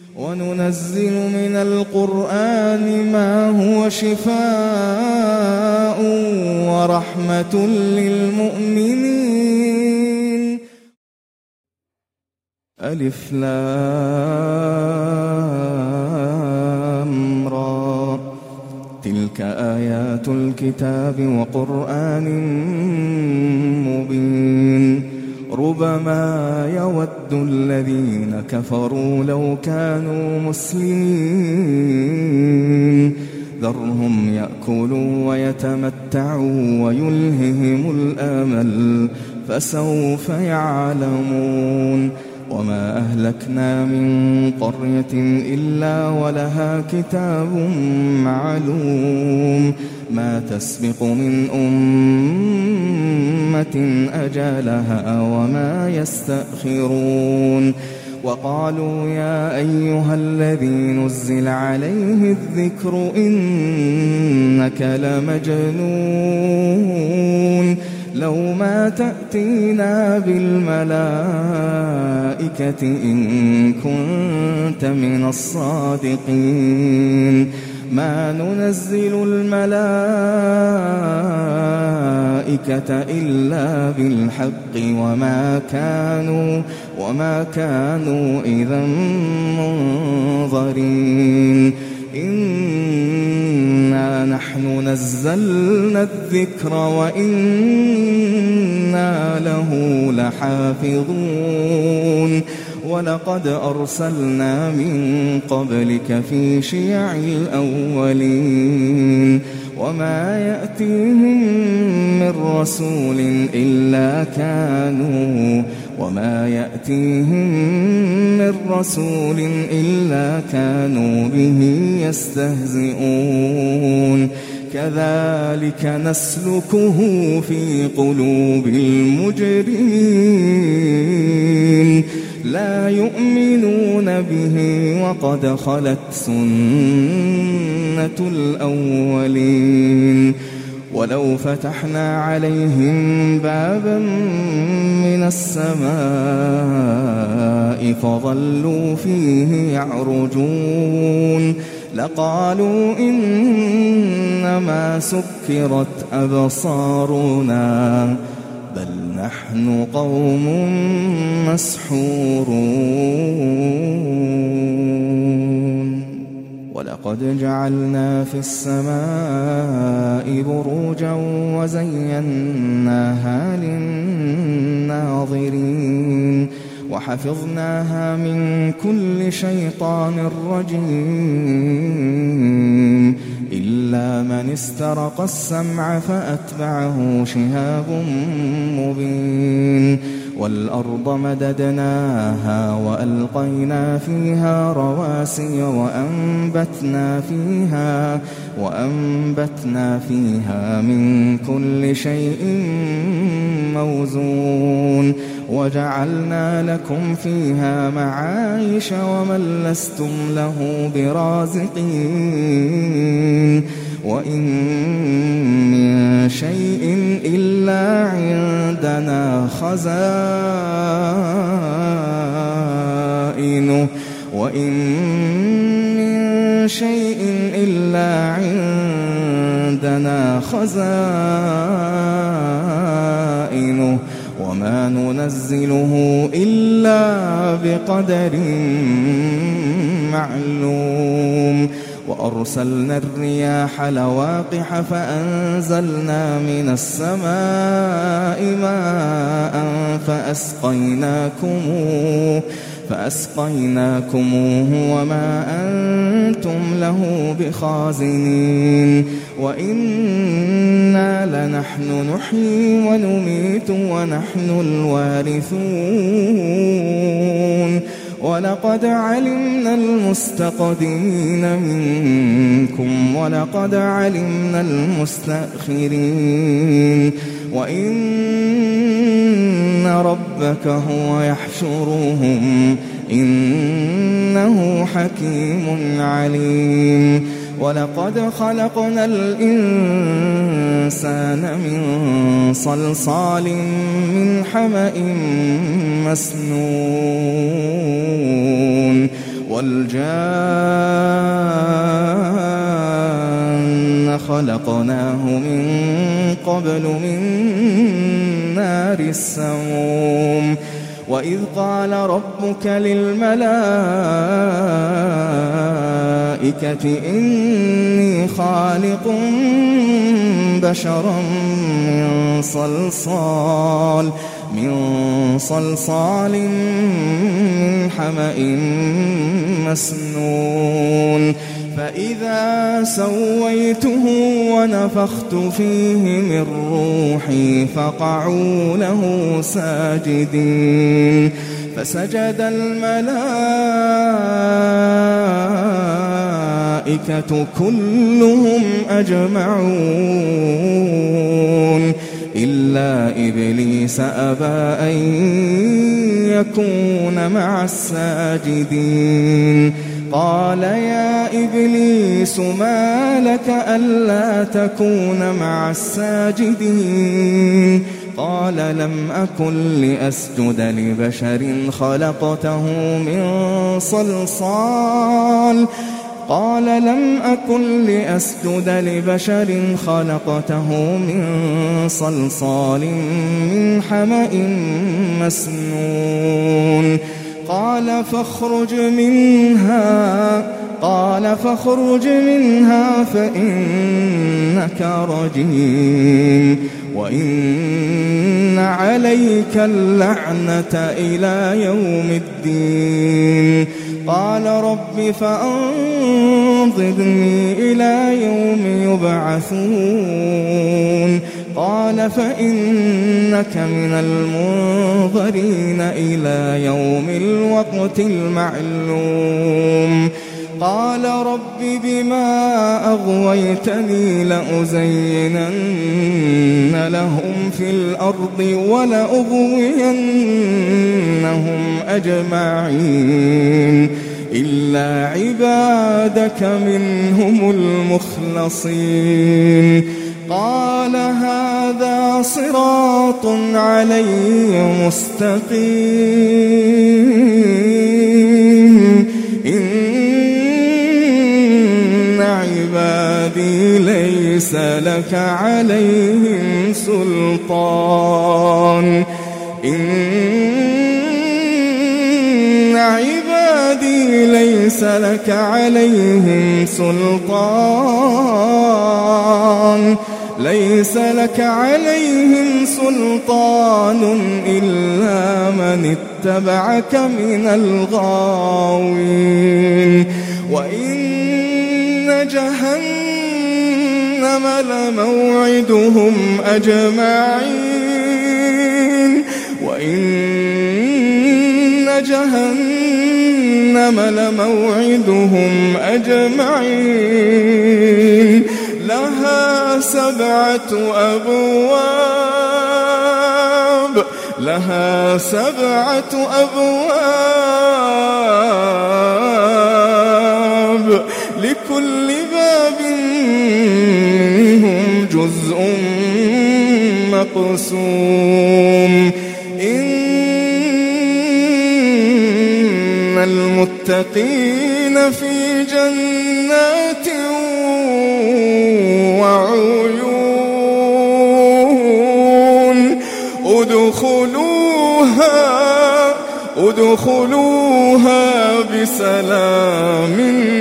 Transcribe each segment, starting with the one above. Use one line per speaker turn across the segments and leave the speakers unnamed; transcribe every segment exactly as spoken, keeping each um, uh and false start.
وننزل من القرآن ما هو شفاء ورحمة للمؤمنين. ألف لام را، تلك آيات الكتاب وقرآن مبين. ربما يود الذين كفروا لو كانوا مسلمين، ذرهم يأكلوا ويتمتعوا ويلههم الأمل، فسوف يعلمون. وما أهلكنا من قرية إلا ولها كتاب معلوم، ما تسبق من أمة أجلها وما يستأخرون. وقالوا يا أيها الذي نزل عليه الذكر إنك لمجنون، لو ما تأتينا بالملائكة إن كنت من الصادقين. ما ننزل الملائكة إلا بالحق وما كانوا وما كانوا إذا منظرين. إنا نحن نزلنا الذكر وإنا له لحافظون. ولقد أرسلنا من قبلك في شيع الأولين، وما يأتيهم من رسول إلا كانوا وما يأتيهم من رسول إلا كانوا به يستهزئون. كذلك نسلكه في قلوب المجرمين، لا يؤمنون به وقد خلت سنة الأولين. ولو فتحنا عليهم بابا من السماء فظلوا فيه يعرجون لقالوا إنما سكرت أبصارنا بل نحن قوم مسحورون. ولقد جعلنا في السماء بروجا وزيناها للناظرين وحفظناها من كل شيطان رجيم إلا من استرق السمع فأتبعه شهاب مبين. والأرض مددناها وألقينا فيها رواسي وأنبتنا فيها وأنبتنا فيها من كل شيء موزون وجعلنا لكم فيها معايش ومن لستم له برازقين. وإن من شيء إلا عندنا خزائنه وإن من شيء إلا عندنا خزائنه وما ننزله إلا بقدر معلوم. وأرسلنا الرياح لواقح فأنزلنا من السماء ماء فأسقيناكموه فأسقيناكموه وما أنتم له بخازنين. وإنا لنحن نحيي ونميت ونحن الوارثون. ولقد علمنا المستقدمين منكم ولقد علمنا المستأخرين وإن ربك هو يحشرهم إنه حكيم عليم. ولقد خلقنا الإنسان من صلصال من حمأ مسنون والجان خلقناه من قبل من نار السموم وإذ قال ربك للملائكة إني خالق بشرا من صلصال من صلصال من حمأ مسنون فإذا سويته ونفخت فيه من روحي فقعوا له ساجدين فسجد الملائكة كلهم أجمعون إلا إبليس أبى أن يكون مع الساجدين قال يا إبليس ما لك ألا تكون مع الساجدين قال لم أكن لأسجد لبشر خلقته من صلصال قال لم أكن لأسجد لبشر خلقته من صلصال من حمأ مسنون قال فاخرج منها قال فاخرج منها فإنك رجيم وإن عليك اللعنة إلى يوم الدين قال رب فأنظرني إلى يوم يبعثون قال فإنك من المنظرين إلى يوم الوقت المعلوم قال رب بما أغويتني لأزينن لهم في الأرض ولأغوينهم أجمعين إلا عبادك منهم المخلصين قال هذا صراط علي مستقيم إن عبادي ليس لك عليهم سلطان إن عبادي ليس لك عليهم سلطان ليس لك عليهم سلطان إلا من اتبعك من الغاوين وإن جهنم لموعدهم أجمعين وإن جهنم لموعدهم أجمعين لها سبعة أبواب لها سبعة أبواب لكل باب منهم جزء مقسوم إن المتقين في جنات وعيون ادخلوها ادخلوها بسلام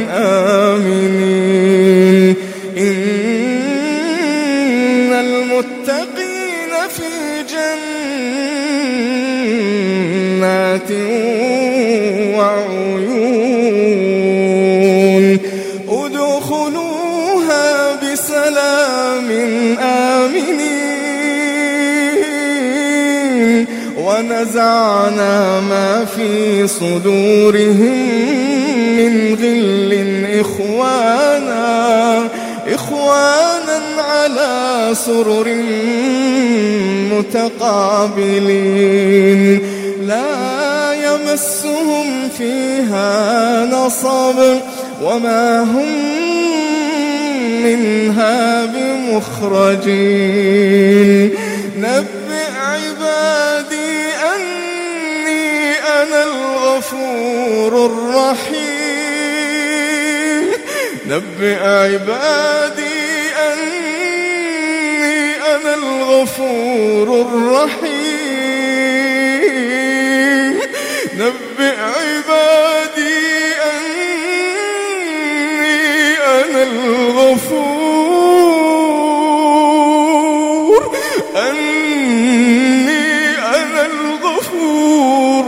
آمنين إن المتقين في جنات وعيون ادخلوها بسلام آمنين ونزعنا ما في صدورهم من غل إخوانا إخوانا على سرر متقابلين لا يمسهم فيها نصب وما هم منها بمخرجين نبئ عبادي أني أنا الغفور الرحيم نبئ عبادي أني أنا الغفور الرحيم نبئ عبادي أني أنا الغفور أني أنا الغفور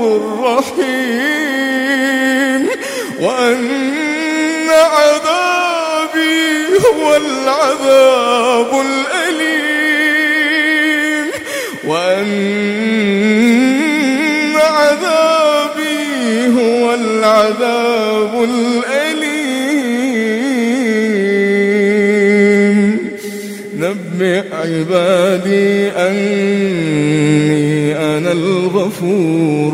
الرحيم وأن عذابي هو العذاب الأليم وأن عذابي هو العذاب الأليم نبئ عبادي أني أنا الغفور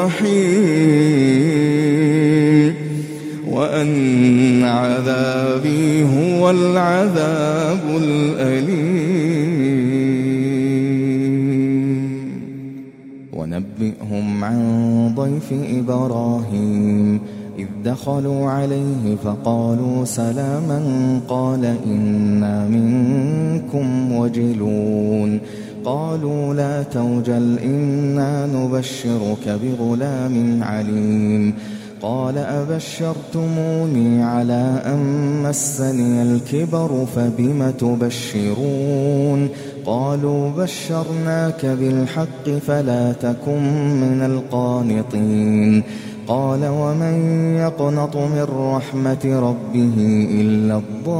الرحيم وأن عذابي هو العذاب الأليم ونبئهم عن ضيف إبراهيم إذ دخلوا عليه فقالوا سلاما قال إنا منكم وجلون قالوا لا توجل إنا نبشرك بغلام عليم قال أبشرتموني على أن مسني الكبر فبم تبشرون قالوا بشرناك بالحق فلا تكن من القانطين قال ومن يقنط من رحمة ربه إلا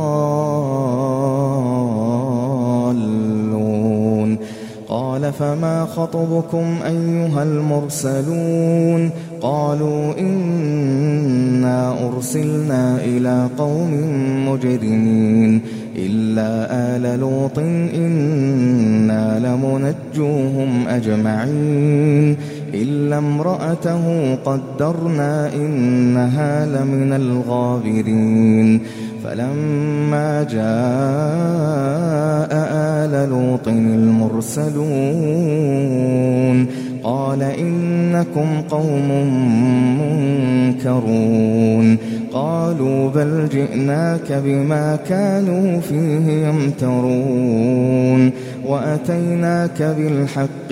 الضالون قال فما خطبكم أيها المرسلون قالوا إنا أرسلنا إلى قوم مجرمين إلا آل لوط إنا لمنجوهم أجمعين إلا امرأته قدرنا إنها لمن الغابرين فلما جاء آل لوط المرسلون قال إنكم قوم منكرون قالوا بل جئناك بما كانوا فيه يمترون وأتيناك بالحق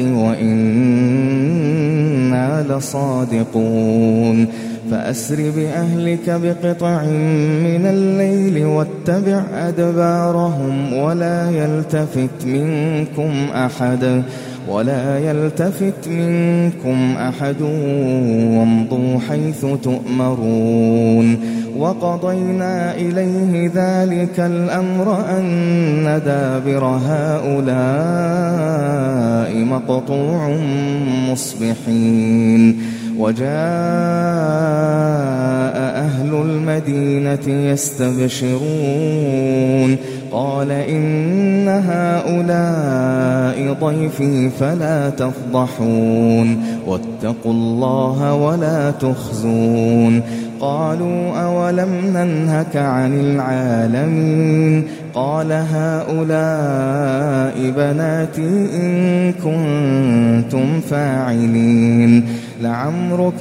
وإنا لصادقون فأسر بأهلك بقطع من الليل واتبع أدبارهم ولا يلتفت منكم أحد ولا يلتفت منكم أحد وامضوا حيث تؤمرون وقضينا إليه ذلك الأمر أن دابر هؤلاء مقطوع مصبحين وجاء أهل المدينة يستبشرون قال إن هؤلاء ضيفي فلا تفضحون واتقوا الله ولا تخزون قالوا أولم ننهك عن العالمين قال هؤلاء بناتي إن كنتم فاعلين لعمرك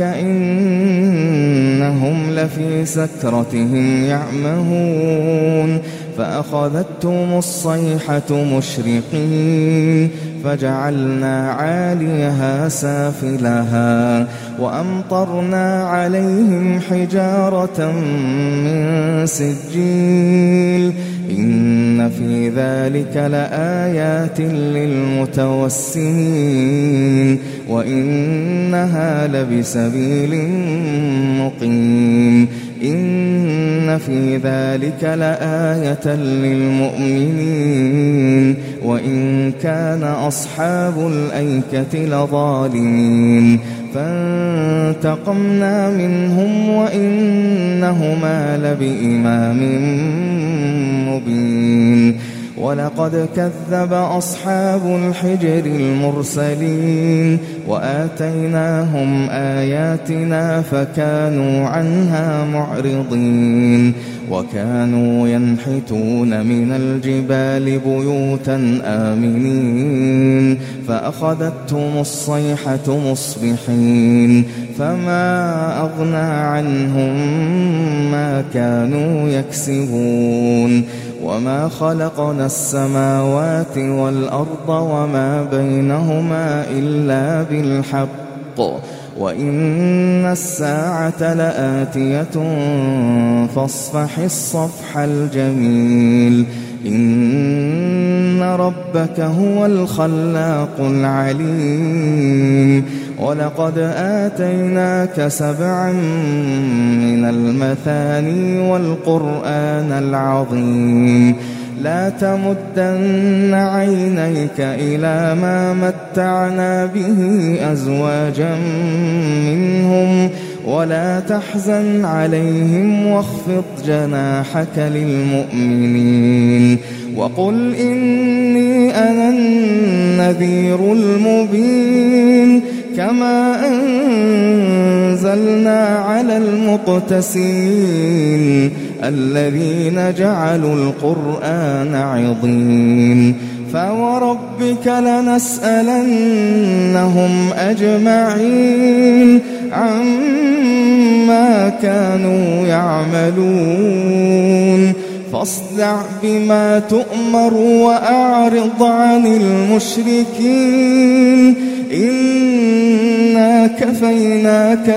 إنهم لفي سكرتهم يعمهون فأخذتهم الصيحة مشرقين فجعلنا عاليها سافلها وأمطرنا عليهم حجارة من سجيل إن في ذلك لآيات للمتوسمين وإنها لبسبيل مقيم إن في ذلك لآية للمؤمنين وإن كان أصحاب الأيكة لظالمين فانتقمنا منهم وإنهما لبإمام مبين ولقد كذب أصحاب الحجر المرسلين وآتيناهم آياتنا فكانوا عنها معرضين وكانوا ينحتون من الجبال بيوتا آمنين فأخذتهم الصيحة مصبحين فما أغنى عنهم ما كانوا يكسبون وما خلقنا السماوات والأرض وما بينهما إلا بالحق وإن الساعة لآتية فاصفح الصفح الجميل إن ربك هو الخلاق العليم ولقد آتيناك سبعا من المثاني والقرآن العظيم لا تمدن عينيك إلى ما متعنا به أزواجا منهم ولا تحزن عليهم واخفض جناحك للمؤمنين وقل إني أنا النذير المبين كما أنزلنا على المقتسمين الذين جعلوا القرآن عضين فوربك لنسألنهم أجمعين عما كانوا يعملون فاصدع بما تؤمر وأعرض عن المشركين إنا كفيناك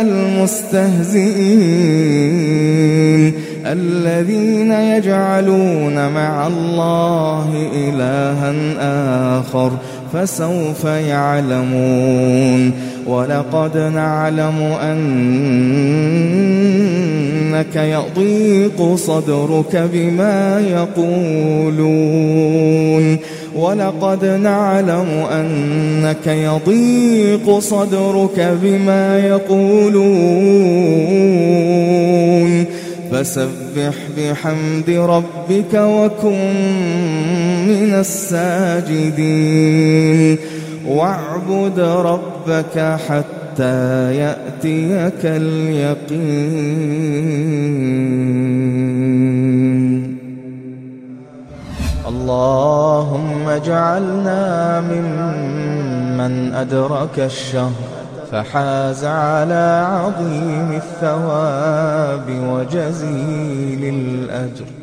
المستهزئين الذين يجعلون مع الله إلها آخر فسوف يعلمون ولقد نعلم أنك يضيق صدرك بما يقولون ولقد نعلم أنك يضيق صدرك بما يقولون فسبح بحمد ربك وكن من الساجدين واعبد ربك حتى يأتيك اليقين اللهم اجعلنا ممن أدرك الشهر فحاز على عظيم الثواب وجزيل الأجر